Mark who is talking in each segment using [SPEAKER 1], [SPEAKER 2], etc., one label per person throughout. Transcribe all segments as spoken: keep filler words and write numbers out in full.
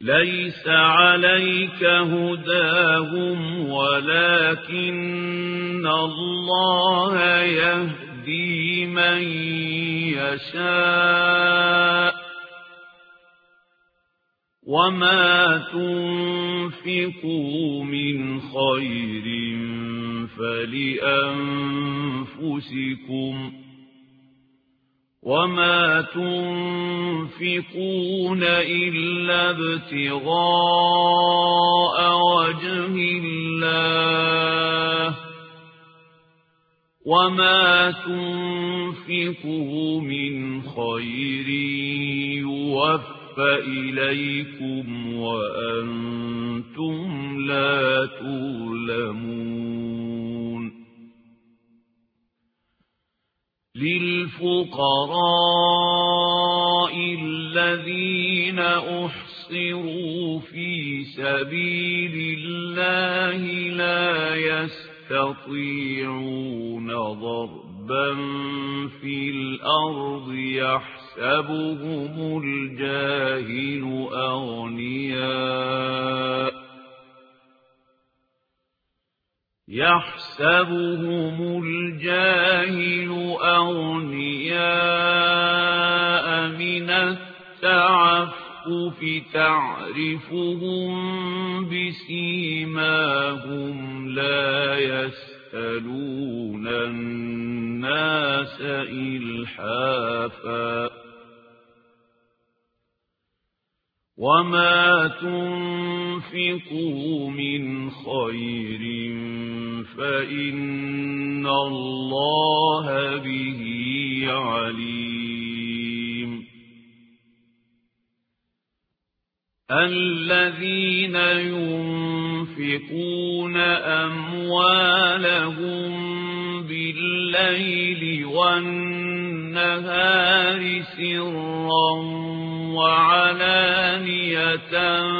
[SPEAKER 1] ليس عليك هداهم ولكن الله يهدي من يشاء وما تنفقوا من خير فلأنفسكم وما تنفقون إلا ابتغاء وجه الله وما تنفقوا من خير يوفى إليكم وأنتم لا تظلمون للفقراء الذين أحصروا في سبيل الله لا يستطيعون ضربا في الأرض يحسبهم الجاهل أغنياء يحسبهم الجاهل أغنياء من التعفف تعرفهم بسيماهم لا يسألون الناس إلحافا وما تنفقوا من خير فإن الله به عليم الذين ينفقون أموالهم بالليل والنهار سرا وعلانية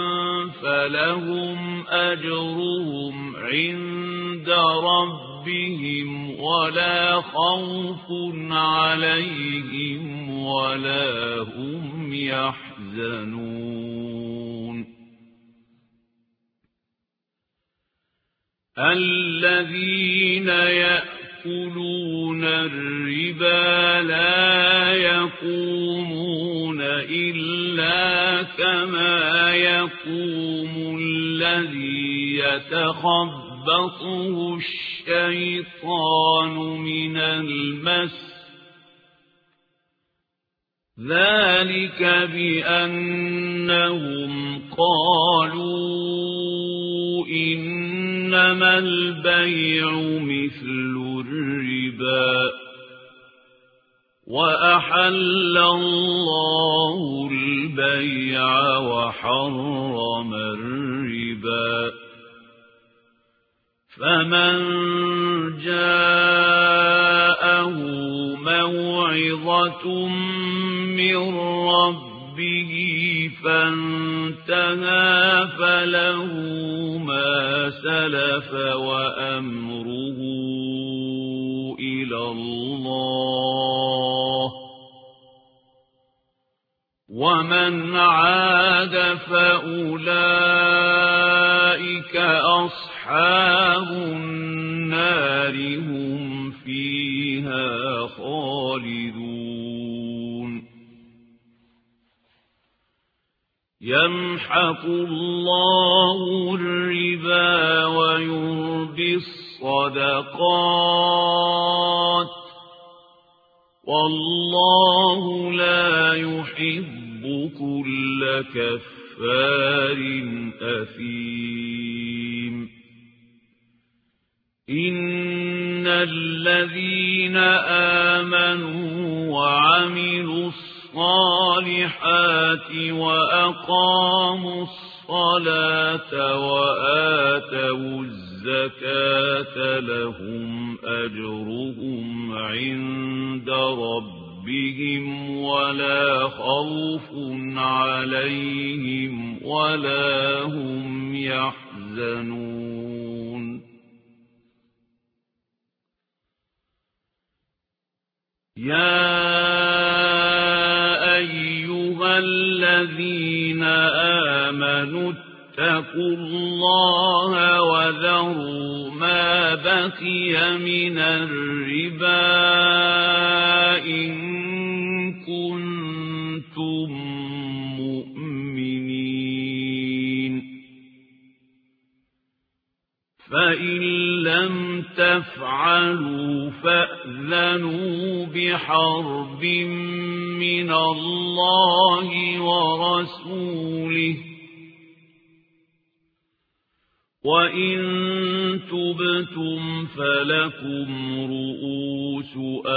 [SPEAKER 1] فلهم أجرهم عند ربهم ولا خوف عليهم ولا هم يحزنون الذين يأكلون الربا لا يقومون إلا كما يقوم الذي يتخبطه الشيطان من المس ذلك بأنهم قالوا إنما البيع مثل الربا وأحل الله البيع وحرم الربا فمن جاءه موعظة من ربه فانتهى فله ما سلف وأمره إلى الله ومن عاد فأولئك أصحاب النار هم فيها خالدون يمحق الله الربا ويربي الصدقات والله لا يحب كل كفار أثيم إن الذين آمنوا وعملوا الصالحات وأقاموا الصلاة وآتوا الزكاة لهم أجرهم عند ربهم ولا خوف عليهم ولا هم يحزنون يا أيها أيها الذين آمنوا اتقوا الله وذروا ما بقي من الربا إن كنتم مؤمنين فإن لم تفعلوا فأذنوا بحرب من الله ورسوله وإن تبتم فلكم رؤوس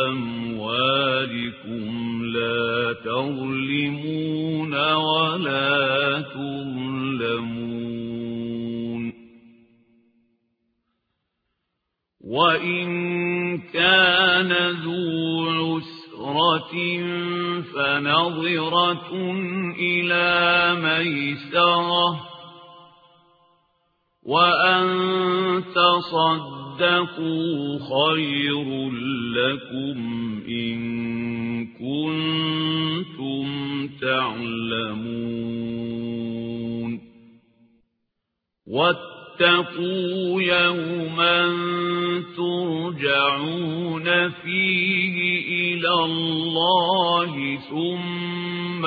[SPEAKER 1] أموالكم لا تظلمون ولا تظلمون وإن كان ذو عسرة فنظرة إلى ميسرة وأن تصدقوا خير لكم إن كنتم تعلمون واتقوا يوما ترجعون فيه إلى الله ثم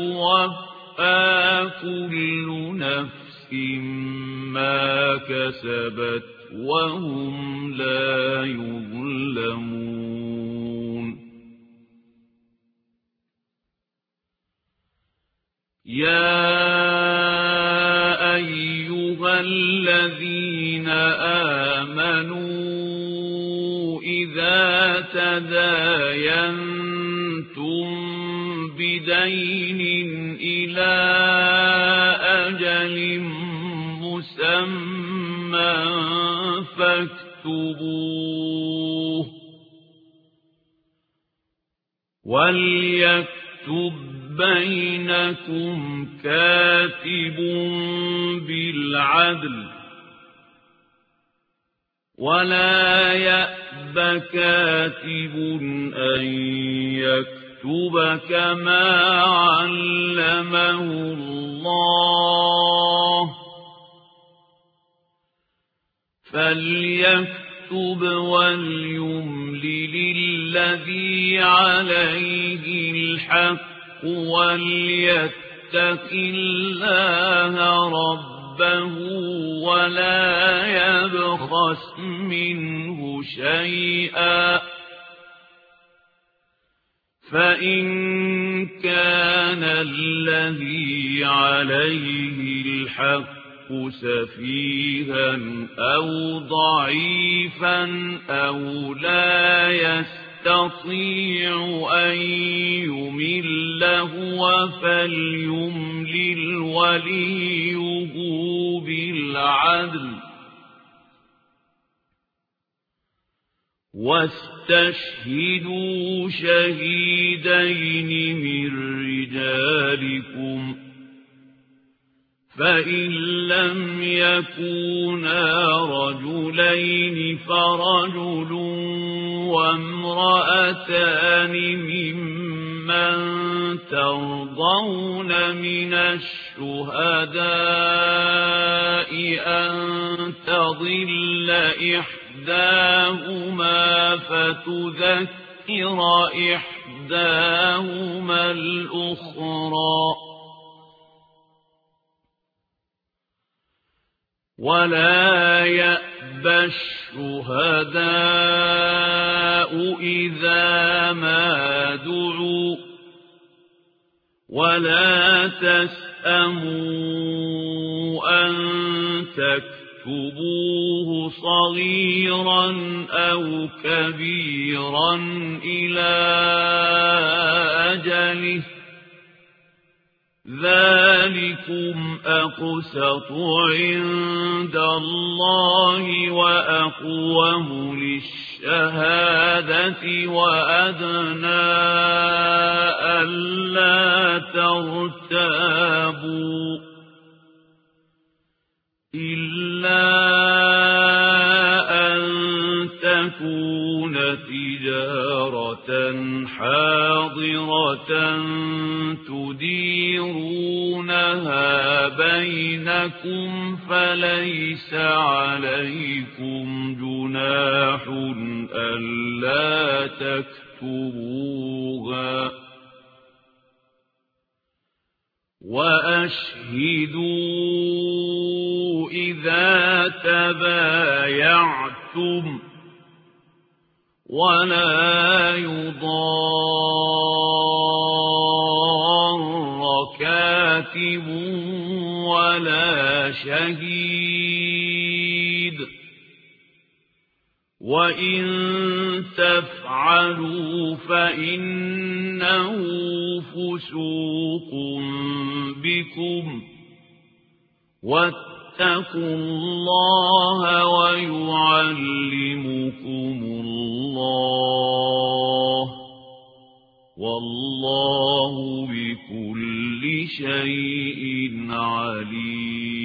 [SPEAKER 1] توفى كل نفس ما كسبت وهم لا يظلمون يا أيها الذين آمنوا إذا تداينتم بدين إلى أجل مسمى فاكتبوه وليكتب بينكم كاتب بالعدل ولا يأب كاتب أن يكتب كما علمه الله فليكتب وليملل الذي عليه الحق وليتق الله ربه ولا يبخس منه شيئا فإن كان الذي عليه الحق سفيها أو ضعيفا أو لا يستطيع أن يمل هو فليملل وليه بالعدل واستشهدوا شهيدين من رجالكم فإن لم يكونا رجلين فرجل وامرأتان ممن ترضون من الشهداء أن تضل إحداهما فتذكر إحداهما الأخرى ولا يأبى الشهداء إذا ما دعوا ولا تسأموا أن تكتبوه صغيرا أو كبيرا إلى أجله ذلكم أقسط عند الله وأقوم للشهادة وأدنى ألا ترتابوا إلا أن تكون تجارة حاضرة تديرونها بينكم فليس عليكم جناح ألا تكتبوها وأشهدوا إذا تبايعتم ولا يضار كاتب ولا شهيد وإن تفعلوا فإنه فسوق بكم واتقوا الله ويعلمكم الله والله بكل شيء عليم.